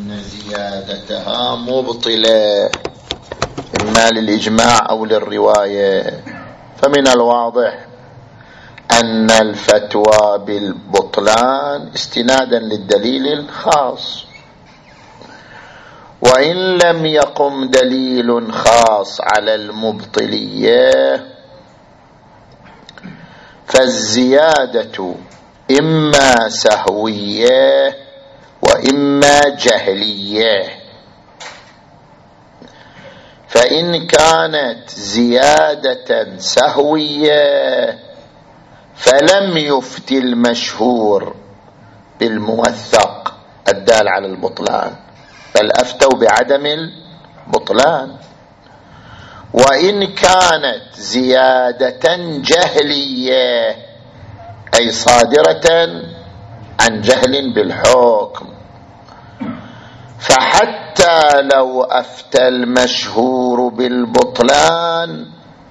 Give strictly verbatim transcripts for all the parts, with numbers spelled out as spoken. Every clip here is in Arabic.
أن زيادتها مبطلة إما للإجماع أو للرواية. فمن الواضح أن الفتوى بالبطلان استنادا للدليل الخاص، وإن لم يقم دليل خاص على المبطلية فالزيادة إما سهوية وإما جهلية. فإن كانت زيادة سهوية فلم يفت المشهور بالموثق الدال على البطلان، بل أفتوا بعدم البطلان. وإن كانت زيادة جهلية أي صادرة عن جهل بالحكم، فحتى لو أفتى المشهور بالبطلان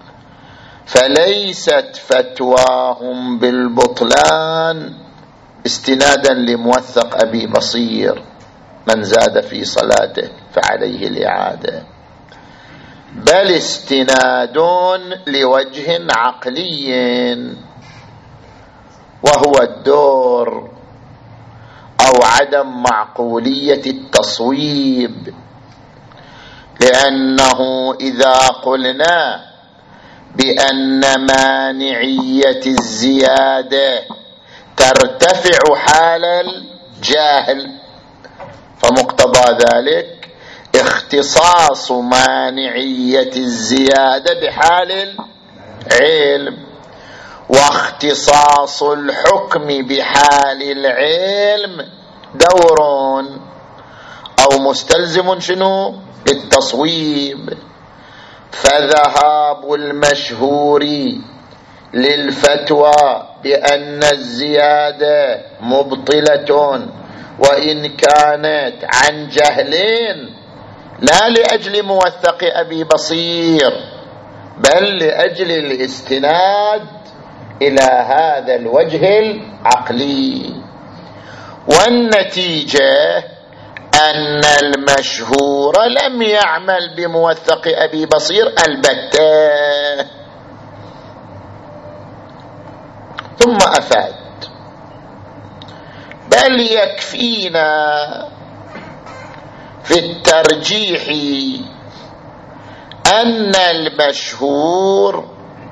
فليست فتواهم بالبطلان استنادا لموثق أبي بصير من زاد في صلاته فعليه الإعادة، بل استناد لوجه عقلي وهو الدور أو عدم معقولية التصويب. لأنه إذا قلنا بأن مانعية الزيادة ترتفع حال الجهل فمقتضى ذلك اختصاص مانعية الزيادة بحال العلم، واختصاص الحكم بحال العلم دور أو مستلزم شنو بالتصويب. فذهاب المشهور للفتوى بأن الزيادة مبطلة وإن كانت عن جهلين لا لأجل موثق أبي بصير بل لأجل الاستناد إلى هذا الوجه العقلي، والنتيجة أن المشهور لم يعمل بموثق أبي بصير البتة، ثم أفاد. بل يكفينا في الترجيح أن المشهور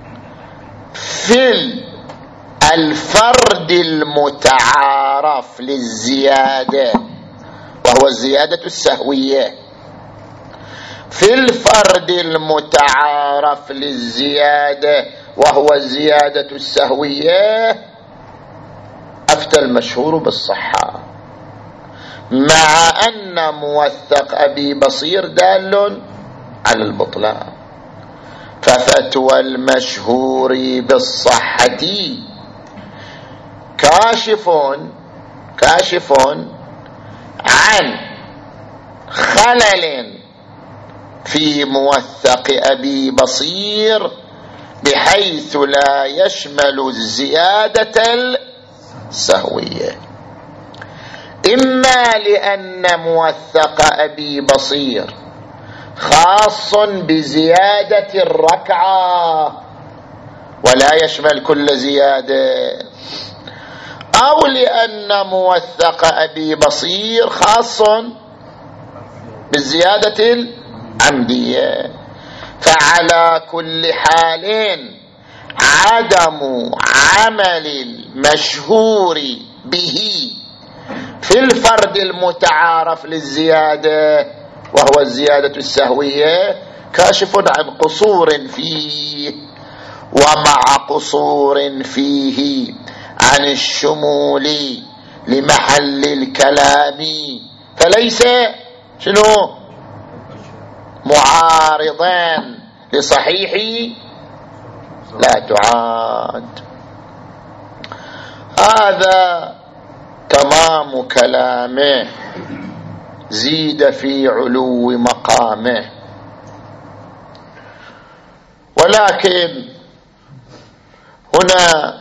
في الفرد المتعارف للزيادة وهو الزيادة السهوية، في الفرد المتعارف للزيادة وهو الزيادة السهوية أفتى المشهور بالصحة، مع أن موثق أبي بصير دال على البطلان. ففتوى المشهور بالصحة كاشف كاشف عن خلل في موثق أبي بصير بحيث لا يشمل الزيادة السهوية، إما لأن موثق أبي بصير خاص بزيادة الركعة ولا يشمل كل زيادة، أو لأن موثق أبي بصير خاص بالزيادة العمدية. فعلى كل حال عدم عمل المشهور به في الفرد المتعارف للزيادة وهو الزيادة السهوية كاشف عن قصور فيه، ومع قصور فيه عن الشمول لمحل الكلام فليس شنو معارضا لصحيح لا تعاد. هذا تمام كلامه، زيد في علو مقامه. ولكن هنا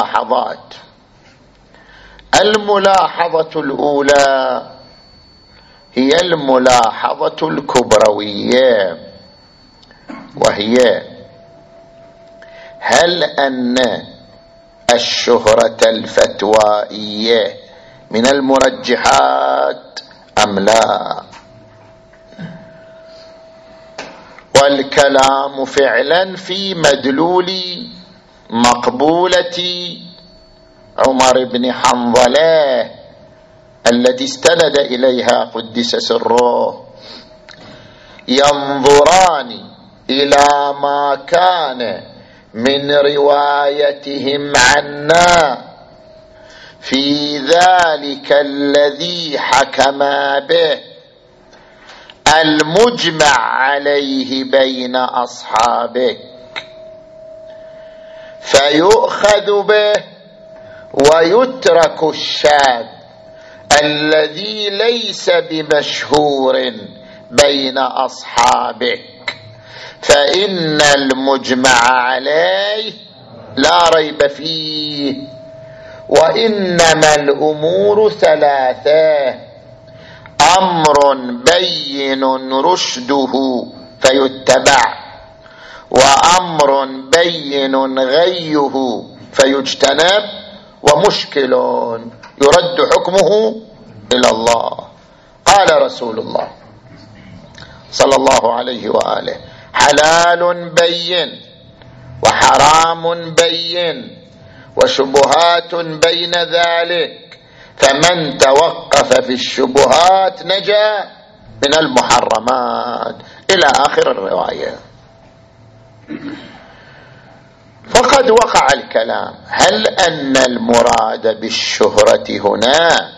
ملاحظات. الملاحظة الأولى هي الملاحظة الكبروية، وهي: هل أن الشهرة الفتوائية من المرجحات أم لا؟ والكلام فعلا في مدلول مقبولة عمر بن حنظلة التي استند إليها قدس سره، ينظران إلى ما كان من روايتهم عنا في ذلك الذي حكما به المجمع عليه بين أصحابك، فيؤخذ به ويترك الشاذ الذي ليس بمشهور بين أصحابك، فإن المجمع عليه لا ريب فيه. وإنما الأمور ثلاثة: أمر بين رشده فيتبع، وأمر بين غيه فيجتنب، ومشكل يرد حكمه إلى الله. قال رسول الله صلى الله عليه وآله: حلال بين وحرام بين وشبهات بين ذلك، فمن توقف في الشبهات نجا من المحرمات، إلى آخر الرواية. فقد وقع الكلام: هل أن المراد بالشهرة هنا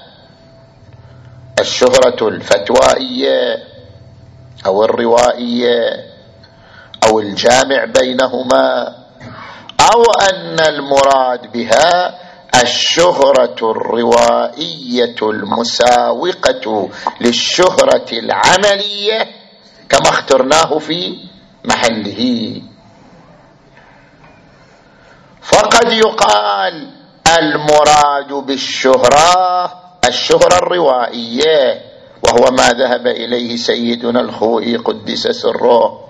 الشهرة الفتوائية أو الروائية أو الجامع بينهما، أو أن المراد بها الشهرة الروائية المساوقة للشهرة العملية كما اخترناه في محله؟ فقد يقال المراد بالشهرة الشهرة الروائية، وهو ما ذهب إليه سيدنا الخوئي قدس سره،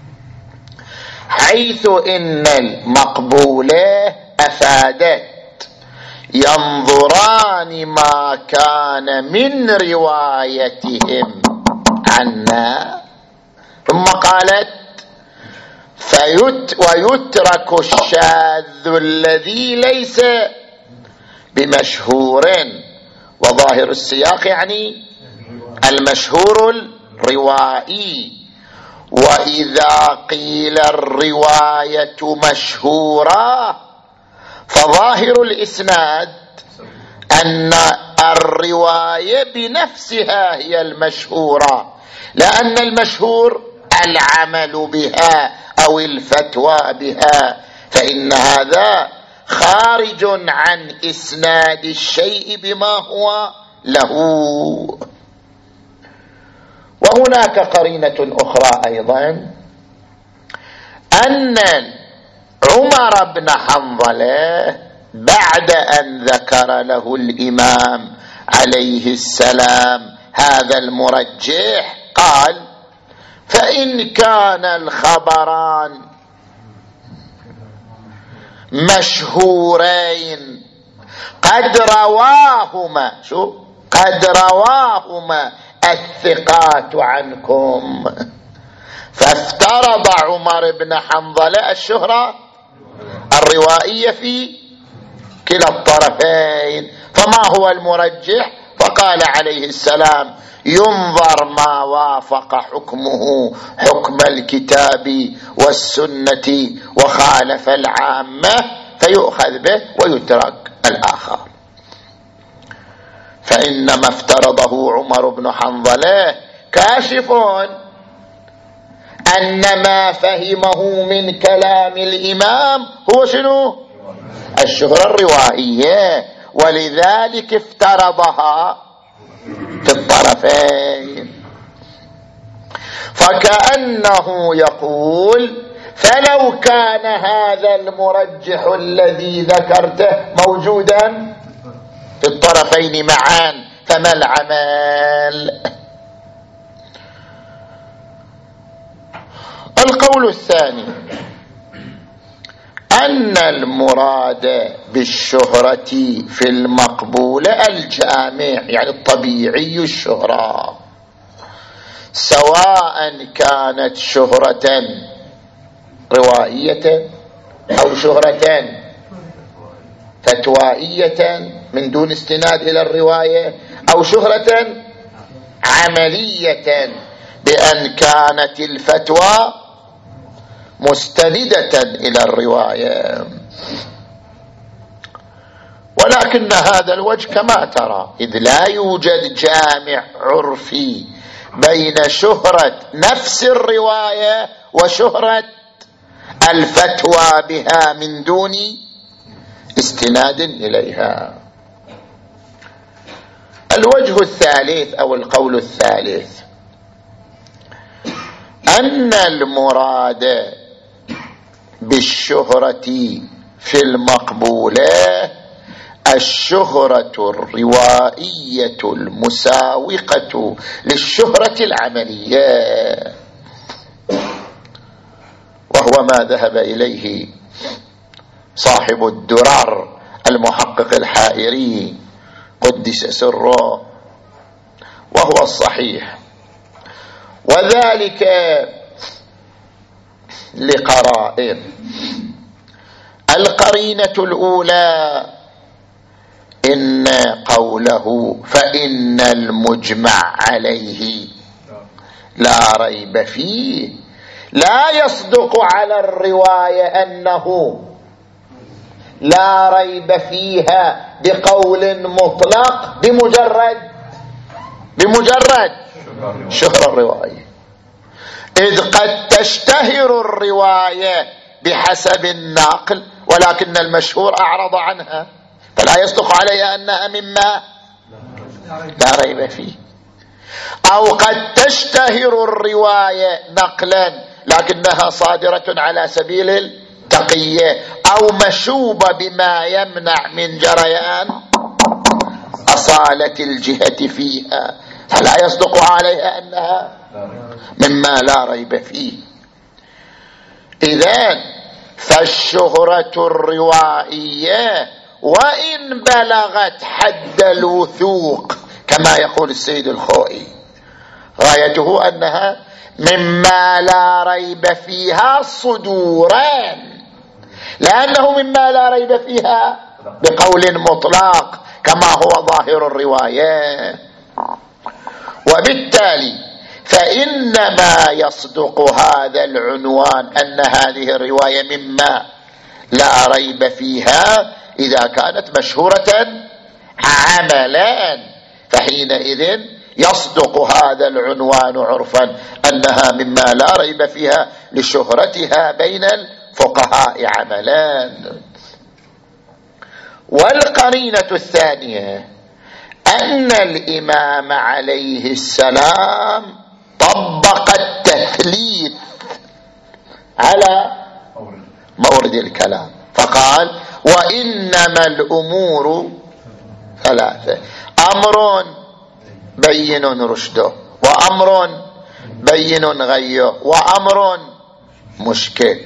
حيث إن المقبولة أفادت ينظران ما كان من روايتهم عنا، ثم قالت فيت ويترك الشاذ الذي ليس بمشهور، وظاهر السياق يعني المشهور الروائي. وإذا قيل الرواية مشهورة فظاهر الإسناد أن الرواية بنفسها هي المشهورة، لأن المشهور العمل بها أو الفتوى بها، فإن هذا خارج عن إسناد الشيء بما هو له. وهناك قرينة أخرى أيضا، أن عمر بن حنظلة بعد أن ذكر له الإمام عليه السلام هذا المرجح قال: فإن كان الخبران مشهورين قد رواهما شو قد رواهما الثقات عنكم، فافترض عمر بن حنظلة الشهرة الروائية في كلا الطرفين. فما هو المرجح؟ فقال عليه السلام: ينظر ما وافق حكمه حكم الكتاب والسنة وخالف العامة فيؤخذ به ويترك الآخر. فإنما افترضه عمر بن حنظلة كاشف أن ما فهمه من كلام الإمام هو شنو؟ الشهرة الروائية، ولذلك افترضها في الطرفين. فكأنه يقول: فلو كان هذا المرجح الذي ذكرته موجودا في الطرفين معا فما العمل؟ القول الثاني أن المراد بالشهرة في المقبول الجامع، يعني الطبيعي الشهرة، سواء كانت شهرة روائية أو شهرة فتوائية من دون استناد إلى الرواية، أو شهرة عملية بأن كانت الفتوى مستندة إلى الرواية. ولكن هذا الوجه كما ترى إذ لا يوجد جامع عرفي بين شهرة نفس الرواية وشهرة الفتوى بها من دون استناد إليها. الوجه الثالث أو القول الثالث أن المراد بالشهرة في المقبولة الشهرة الروائية المساوقة للشهرة العملية، وهو ما ذهب إليه صاحب الدرر المحقق الحائري قدس سره، وهو الصحيح، وذلك لقرائن. القرينة الأولى إن قوله فإن المجمع عليه لا ريب فيه لا يصدق على الرواية أنه لا ريب فيها بقول مطلق بمجرد بمجرد شهر الرواية، إذ قد تشتهر الرواية بحسب الناقل ولكن المشهور أعرض عنها، فلا يصدق عليها أنها مما لا ريب فيه. أو قد تشتهر الرواية نقلا لكنها صادرة على سبيل التقية أو مشوبة بما يمنع من جريان أصالة الجهة فيها، فلا يصدق عليها أنها مما لا ريب فيه. إذن فالشهرة الروائية وإن بلغت حد الوثوق كما يقول السيد الخوئي غايته أنها مما لا ريب فيها صدورا، لأنه مما لا ريب فيها بقول مطلق كما هو ظاهر الرواية. وبالتالي فإنما يصدق هذا العنوان أن هذه الرواية مما لا ريب فيها إذا كانت مشهورة عملا، فحينئذ يصدق هذا العنوان عرفا أنها مما لا ريب فيها لشهرتها بين الفقهاء عملا. والقرينة الثانية أن الإمام عليه السلام طبق التثليث على مورد الكلام فقال وإنما الأمور ثلاثة: أمر بين رشده، وأمر بين غيه، وأمر مشكل.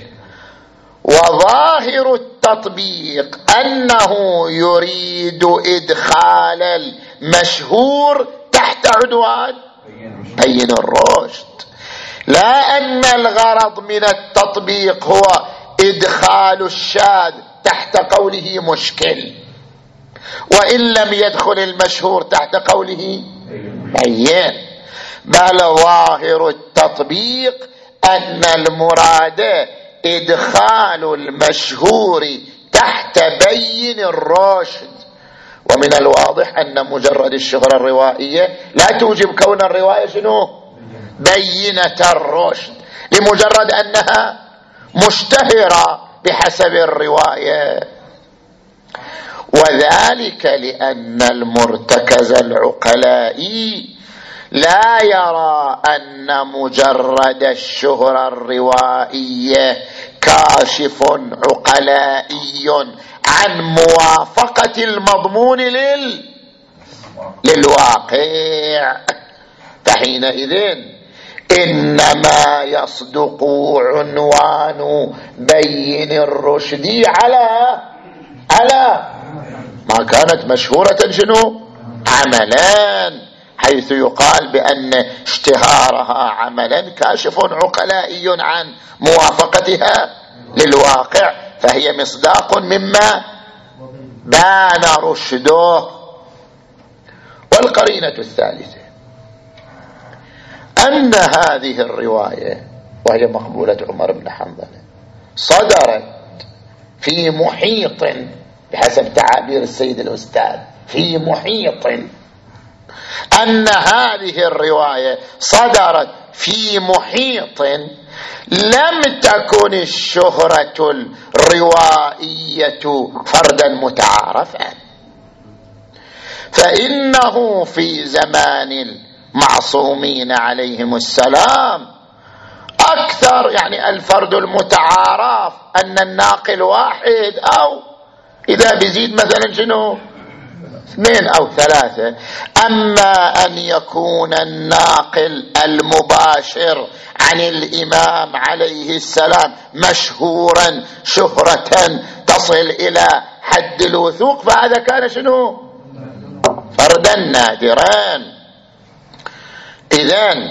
وظاهر التطبيق أنه يريد إدخال المشهور تحت عنوان بين الرشد، لا أن الغرض من التطبيق هو إدخال الشاذ تحت قوله مشكل، وإن لم يدخل المشهور تحت قوله بين، بل ظاهر التطبيق أن المراد إدخال المشهور تحت بين الرشد. ومن الواضح أن مجرد الشهرة الروائية لا توجب كون الرواية شنو بينة الرشد، لمجرد أنها مشتهرة بحسب الرواية، وذلك لأن المرتكز العقلائي لا يرى أن مجرد الشهرة الروائية كاشف عقلائي عن موافقة المضمون لل... للواقع، فحينئذ إنما يصدق عنوان بين الرشد على على ما كانت مشهورة شنو عملا، حيث يقال بأن اشتهارها عملا كاشف عقلائي عن موافقتها للواقع، فهي مصداق مما بان رشده. والقرينة الثالثة أن هذه الرواية وهي مقبولة عمر بن حنظلة صدرت في محيط، بحسب تعابير السيد الأستاذ، في محيط، أن هذه الرواية صدرت في محيط لم تكن الشهرة الروائية فردا متعارفا، فإنه في زمان المعصومين عليهم السلام أكثر، يعني الفرد المتعارف أن الناقل واحد، أو إذا بيزيد مثلا شنو اثنين أو ثلاثة. أما أن يكون الناقل المباشر عن الإمام عليه السلام مشهورا شهرة تصل إلى حد الوثوق، فهذا كان شنو فردا نادرا. إذن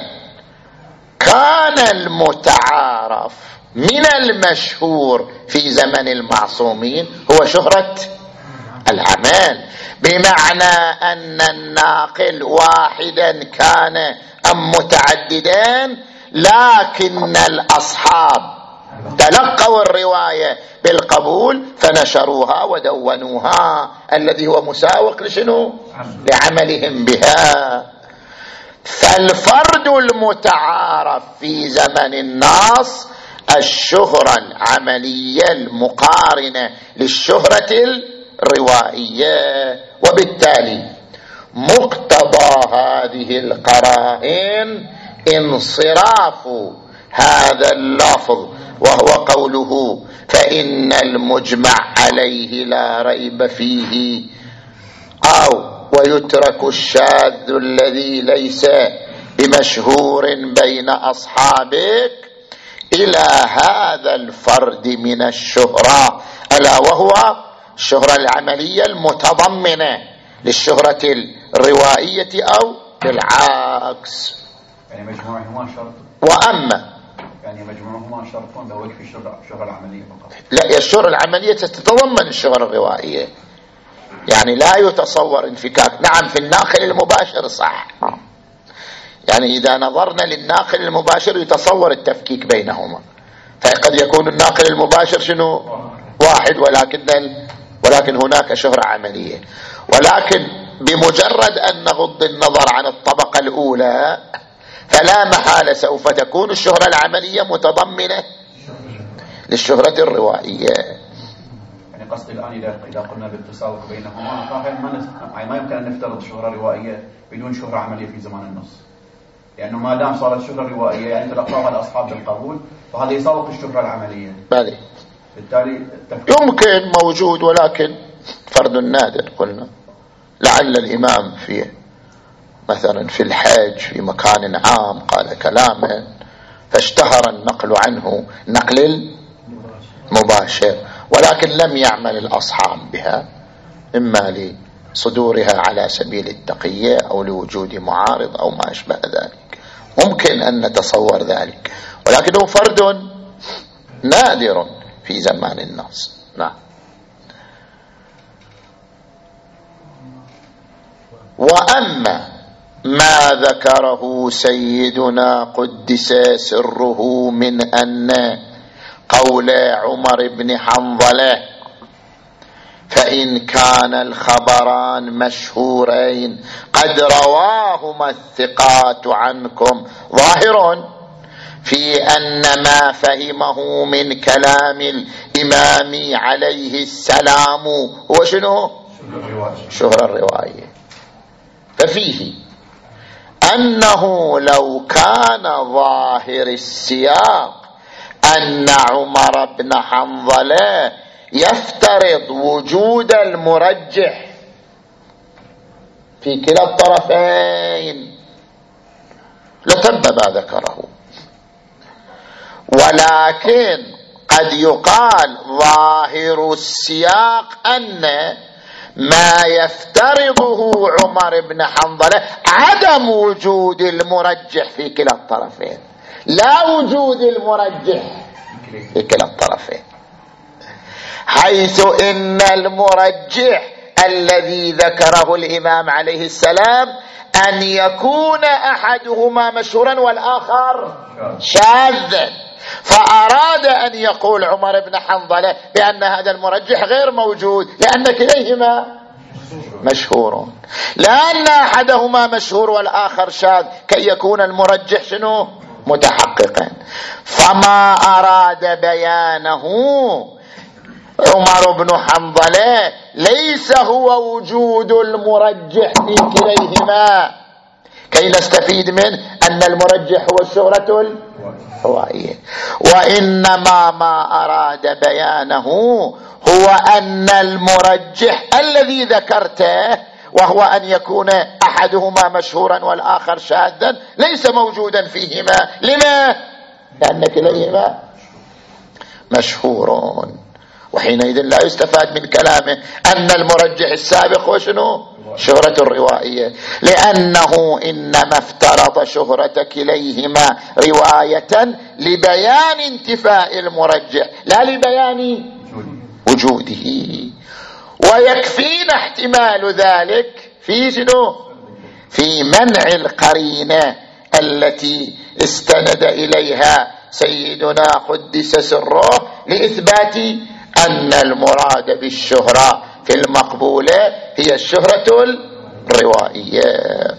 كان المتعارف من المشهور في زمن المعصومين هو شهرة العمل، بمعنى أن الناقل واحدا كان أم متعددا، لكن الأصحاب تلقوا الرواية بالقبول فنشروها ودونوها، الذي هو مساوق لشنو لعملهم بها. فالفرد المتعارف في زمن النص الشهرة العملية المقارنة للشهرة الروائية، وبالتالي مقتضى هذه القرائن انصراف هذا اللفظ، وهو قوله فإن المجمع عليه لا ريب فيه، أو ويترك الشاذ الذي ليس بمشهور بين أصحابك، إلى هذا الفرد من الشهرة، ألا وهو الشهرة العملية المتضمنة للشهرة الروائية أو بالعكس. يعني مجموعهما شرط، وأما يعني مجموعهما شرط لو يكفي الشهرة العملية فقط. لا، الشهرة العملية تتضمن الشهرة الروائية، يعني لا يتصور انفكاك. نعم في الناقل المباشر صح، يعني إذا نظرنا للناقل المباشر يتصور التفكيك بينهما، فقد يكون الناقل المباشر شنو واحد، ولكن ولكن هناك شهرة عملية. ولكن بمجرد أن نغض النظر عن الطبقة الأولى فلا محالة سوف تكون الشهرة العملية متضمنة للشهرة الروائية. يعني قصدي الآن إذا إذا قلنا بالتساوي بينهما ما ما يمكن أن نفترض شهرة روائية بدون شهرة عملية في زمان النص، لأنه ما دام صارت شهرة روائية يعني تلقاها الأصحاب بالقبول، فهذا يساوق الشهرة العملية. بالي بالتالي يمكن موجود، ولكن فرد نادر. قلنا لعل الإمام في مثلا في الحج في مكان عام قال كلاما فاشتهر النقل عنه نقل المباشر، ولكن لم يعمل الأصحاب بها، إما لصدورها على سبيل التقية أو لوجود معارض أو ما أشبه ذلك. ممكن أن نتصور ذلك، ولكنه فرد نادر في زمان النص. نعم. وأما ما ذكره سيدنا قدس سره من أن قول عمر بن حنظلة فإن كان الخبران مشهورين قد رواهما الثقات عنكم ظاهر في أن ما فهمه من كلام الإمام عليه السلام هو شنو شهرة الرواية. ففيه أنه لو كان ظاهر السياق أن عمر بن حنظلة يفترض وجود المرجح في كلا الطرفين لتم ما ذكره، ولكن قد يقال ظاهر السياق أن ما يفترضه عمر بن حنظلة عدم وجود المرجح في كلا الطرفين، لا وجود المرجح في كلا الطرفين، حيث إن المرجح الذي ذكره الإمام عليه السلام أن يكون أحدهما مشهورا والآخر شاذا، فأراد أن يقول عمر بن حنظلة بأن هذا المرجح غير موجود لأن كليهما مشهور، لأن أحدهما مشهور والآخر شاذ كي يكون المرجح شنو متحققا. فما أراد بيانه عمر بن حنظلة ليس هو وجود المرجح في كليهما كي نستفيد منه أن المرجح هو الشهرة الروائية، وإنما ما أراد بيانه هو أن المرجح الذي ذكرته وهو أن يكون أحدهما مشهورا والآخر شاذا ليس موجودا فيهما. لما؟ لأن كليهما مشهورون، وحينئذ لا يستفاد من كلامه أن المرجح السابق وشنو شهرة الروائية، لأنه إنما افترض شهرة كليهما رواية لبيان انتفاء المرجح لا لبيان وجوده. ويكفينا احتمال ذلك في شنو في منع القرينة التي استند إليها سيدنا قدس سره لإثبات أن المراد بالشهرة في المقبولة هي الشهرة الروائية.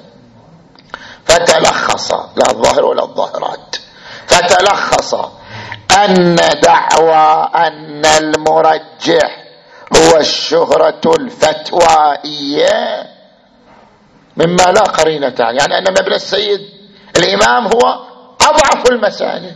فتلخص لا الظاهر ولا الظاهرات فتلخص أن دعوى أن المرجح هو الشهرة الفتوائية مما لا قرينة عنه، يعني أن مبنى السيد الإمام هو أضعف المسالك.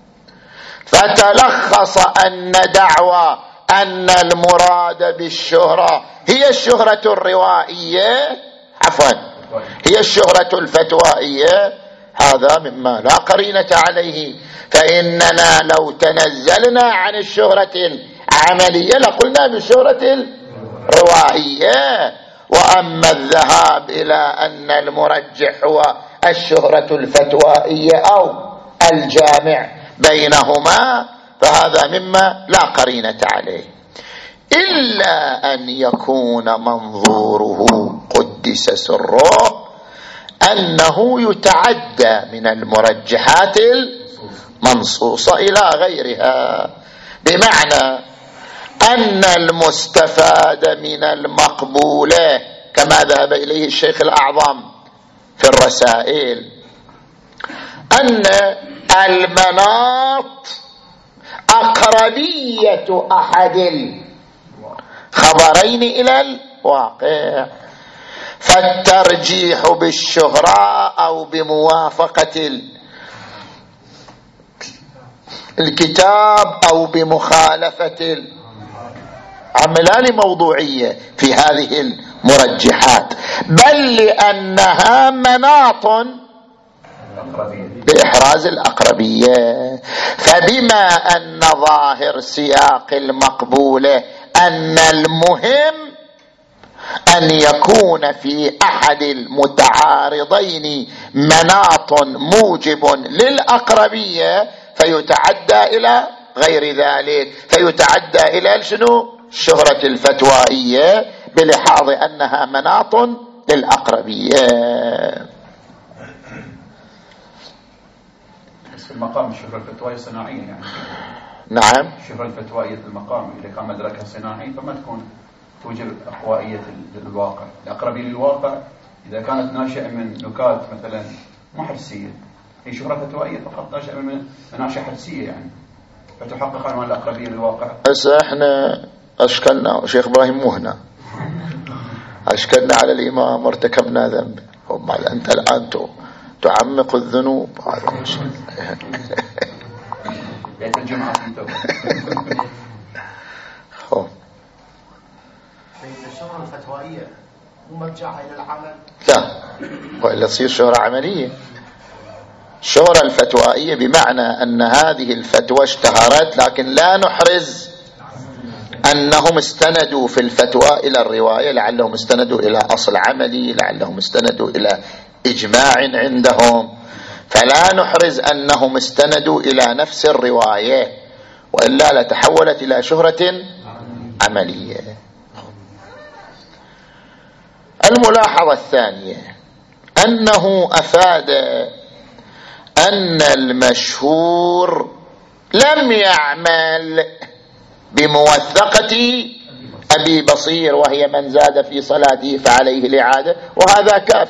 فتلخص أن دعوى أن المراد بالشهرة هي الشهرة الروائية عفوا هي الشهرة الفتوائية، هذا مما لا قرينة عليه. فإننا لو تنزلنا عن الشهرة العملية لقلنا بالشهرة الروائية. وأما الذهاب إلى أن المرجح هو الشهرة الفتوائية أو الجامع بينهما فهذا مما لا قرينة عليه، إلا أن يكون منظوره قدس سره أنه يتعدى من المرجحات المنصوصة إلى غيرها، بمعنى أن المستفاد من المقبولة كما ذهب إليه الشيخ الأعظم في الرسائل أن المناط أقربية أحد الخبرين إلى الواقع، فالترجيح بالشهرة أو بموافقة الكتاب أو بمخالفة عملان موضوعية في هذه المرجحات، بل لأنها مناط بإحراز الأقربية. فبما أن ظاهر سياق المقبولة أن المهم أن يكون في أحد المتعارضين مناط موجب للأقربية فيتعدى إلى غير ذلك، فيتعدى إلى شنو الشهرة الفتوائية بلحاظ أنها مناط للأقربية. في المقام الشهرة الفتوائية صناعية يعني نعم الشهرة الفتوائية في المقام إذا كان مدركها صناعي فما تكون توجب أقوائية للواقع. الأقربية للواقع إذا كانت ناشئة من نكات مثلا مو حدسية هي شهرة فتوائية فقط ناشئة من مناشئة حدسية يعني فتحقق عنوان الأقربية للواقع. هسه احنا أشكلنا شيخ إبراهيم مو هنا أشكلنا على الإمام وارتكبنا ذنب، أنت الآن تعمق الذنوب هذا مش بيت الجمعة خب الشهرة الفتوائية مو مرجعها إلى العمل؟ لا وإلا تصير شهرة عملية. الشهرة الفتوائية بمعنى أن هذه الفتوى اشتهرت، لكن لا نحرز أنهم استندوا في الفتوى إلى الرواية، لعلهم استندوا إلى أصل عملي، لعلهم استندوا إلى إجماع عندهم، فلا نحرز أنهم استندوا إلى نفس الرواية، وإلا لتحولت إلى شهرة عملية. الملاحظة الثانية أنه أفاد أن المشهور لم يعمل بموثقة أبي بصير، وهي من زاد في صلاته فعليه الإعادة، وهذا كاف.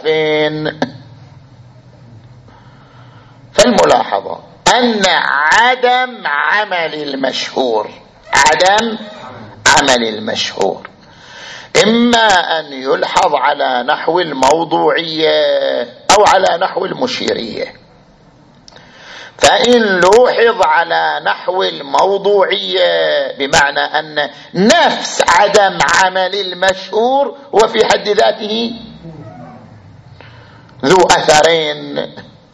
فالملاحظة أن عدم عمل المشهور عدم عمل المشهور إما أن يلحظ على نحو الموضوعية أو على نحو المشيرية. فإن لوحظ على نحو الموضوعية بمعنى أن نفس عدم عمل المشهور وفي حد ذاته ذو أثرين،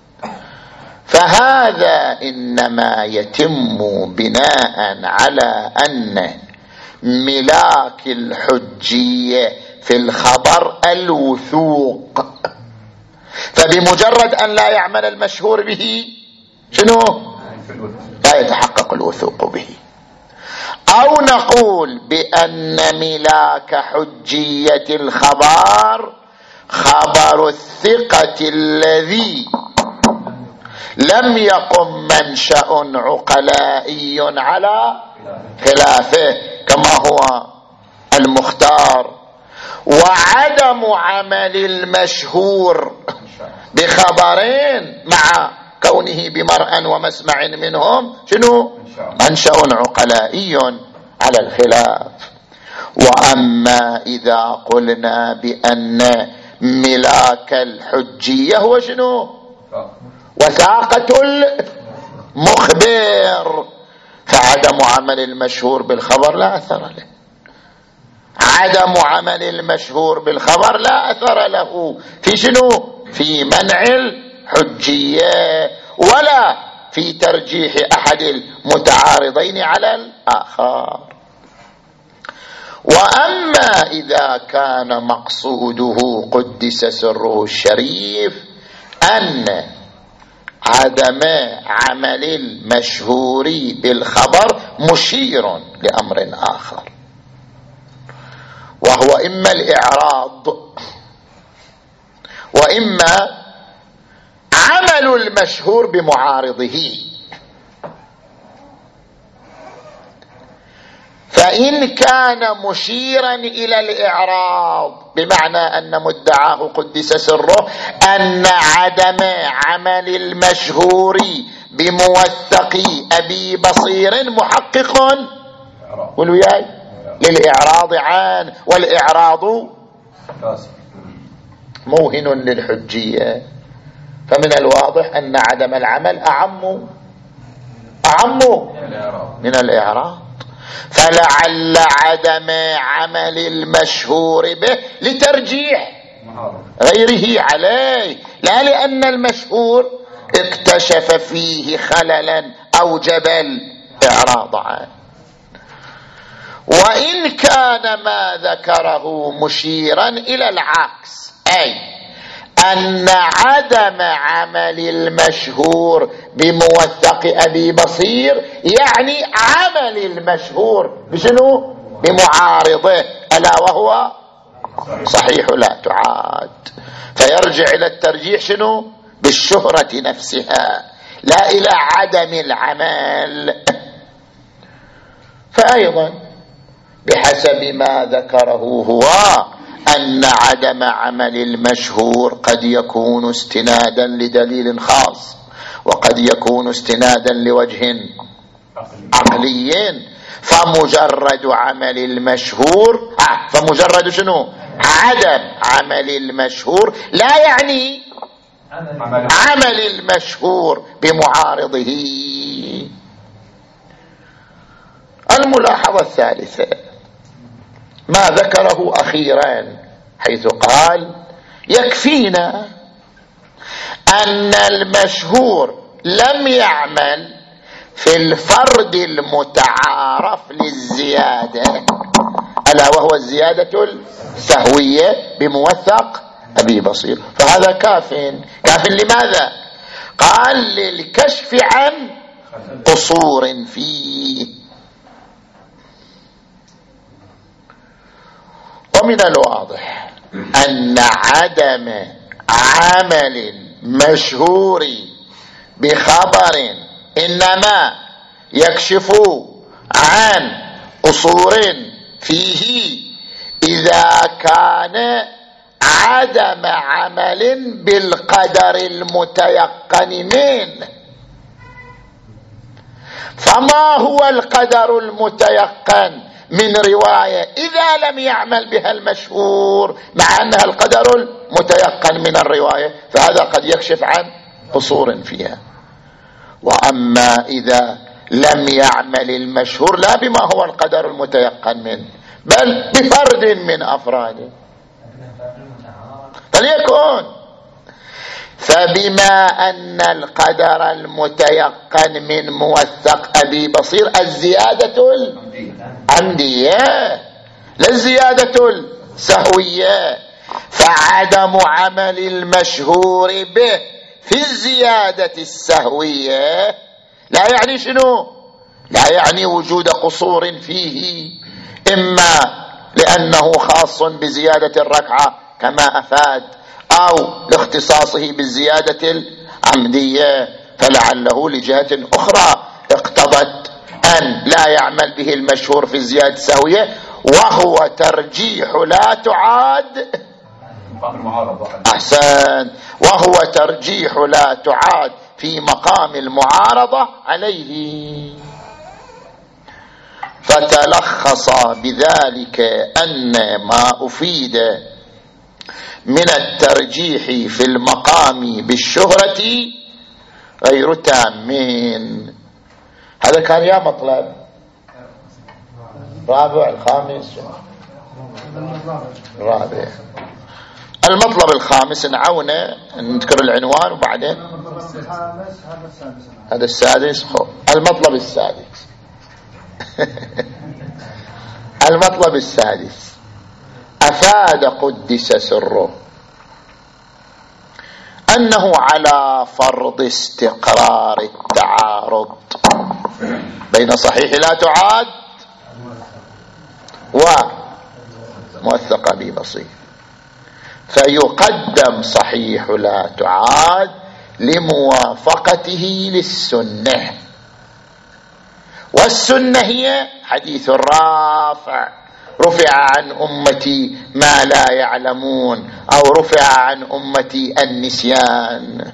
فهذا إنما يتم بناء على أن ملاك الحجية في الخبر الوثوق، فبمجرد أن لا يعمل المشهور به شنو؟ لا يتحقق الوثوق به. أو نقول بأن ملاك حجية الخبر خبر الثقة الذي لم يقم منشأ عقلائي على خلافه كما هو المختار، وعدم عمل المشهور بخبرين مع كونه بمرأى ومسمع منهم شنو؟ منشأ عقلائي على الخلاف. وأما إذا قلنا بأن ملاك الحجية هو شنو؟ وثاقة المخبر، فعدم عمل المشهور بالخبر لا أثر له. عدم عمل المشهور بالخبر لا أثر له في شنو؟ في منع الحجية ولا في ترجيح أحد المتعارضين على الآخر. وأما إذا كان مقصوده قدس سره الشريف أن عدم عمل المشهور بالخبر مشير لأمر آخر، وهو إما الإعراض وإما عمل المشهور بمعارضه. فإن كان مشيرا إلى الإعراض بمعنى أن مدعاه قدس سره أن عدم عمل المشهور بموثق أبي بصير محقق والوياي للإعراض عنه، والإعراض موهن للحجية، فمن الواضح أن عدم العمل أعم أعم من الإعراض. فلعل عدم عمل المشهور به لترجيح غيره عليه، لا لأن المشهور اكتشف فيه خللا أوجب الإعراض عنه. وإن كان ما ذكره مشيرا إلى العكس، أي أن عدم عمل المشهور بموثق أبي بصير يعني عمل المشهور بشنو؟ بمعارضه، ألا وهو صحيح لا تعاد، فيرجع إلى الترجيح شنو؟ بالشهرة نفسها لا إلى عدم العمل. فأيضا بحسب ما ذكره هو أن عدم عمل المشهور قد يكون استنادا لدليل خاص، وقد يكون استنادا لوجه عقلي، فمجرد عمل المشهور فمجرد شنو؟ عدم عمل المشهور لا يعني عمل المشهور بمعارضه. الملاحظة الثالثة ما ذكره أخيرا، حيث قال يكفينا أن المشهور لم يعمل في الفرد المتعارف للزيادة، ألا وهو الزيادة السهوية بموثق أبي بصير، فهذا كاف. كاف لماذا؟ قال للكشف عن قصور فيه. ومن الواضح أن عدم عمل مشهور بخبر إنما يكشف عن قصور فيه إذا كان عدم عمل بالقدر المتيقن منه. فما هو القدر المتيقن من رواية إذا لم يعمل بها المشهور مع أنها القدر المتيقن من الرواية؟ فهذا قد يكشف عن قصور فيها. وأما إذا لم يعمل المشهور لا بما هو القدر المتيقن منه بل بفرد من أفراده فليكن، فبما أن القدر المتيقن من موثق أبي بصير الزيادة العمدية لا الزيادة السهوية، فعدم عمل المشهور به في الزيادة السهوية لا يعني شنو؟ لا يعني وجود قصور فيه، إما لأنه خاص بزيادة الركعة كما أفاد، أو لاختصاصه بالزيادة العمدية، فلعله لجهة أخرى اقتضت أن لا يعمل به المشهور في الزيادة السهوية، وهو ترجيح لا تعاد. أحسن، وهو ترجيح لا تعاد في مقام المعارضة عليه. فتلخص بذلك أن ما أفيد من الترجيح في المقام بالشهرة غير تامين. هذا كان يا مطلب رابع الخامس رابع. المطلب الخامس نعونه نذكر العنوان وبعدين هذا السادس. المطلب السادس المطلب السادس أفاد قدس سره أنه على فرض استقرار التعارض بين صحيح لا تعاد وموثق أبي بصير، فيقدم صحيح لا تعاد لموافقته للسنة، والسنة هي حديث الرافع: رفع عن أمتي ما لا يعلمون، أو رفع عن أمتي النسيان.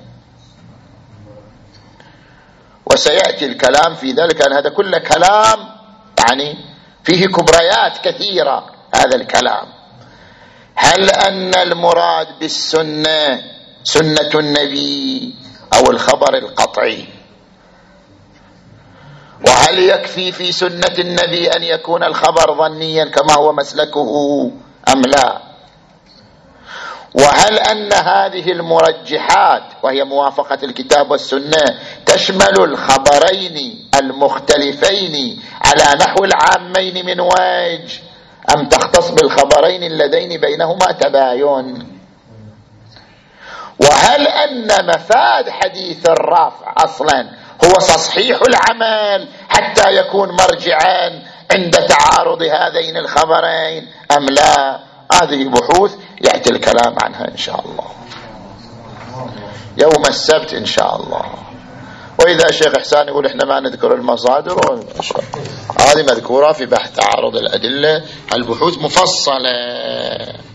وسيأتي الكلام في ذلك، أن هذا كله كلام يعني فيه كبريات كثيرة. هذا الكلام هل أن المراد بالسنة سنة النبي أو الخبر القطعي؟ وهل يكفي في سنة النبي أن يكون الخبر ظنيا كما هو مسلكه أم لا؟ وهل أن هذه المرجحات وهي موافقة الكتاب والسنة تشمل الخبرين المختلفين على نحو العامين من وجه، أم تختص بالخبرين اللذين بينهما تباين؟ وهل أن مفاد حديث الرافع أصلا هو تصحيح العمل حتى يكون مرجعا عند تعارض هذين الخبرين أم لا؟ هذه بحوث يأتي الكلام عنها إن شاء الله يوم السبت إن شاء الله. وإذا الشيخ إحسان يقول إحنا ما نذكر المصادر، هذه مذكورة في بحث تعارض الأدلة، البحوث مفصلة.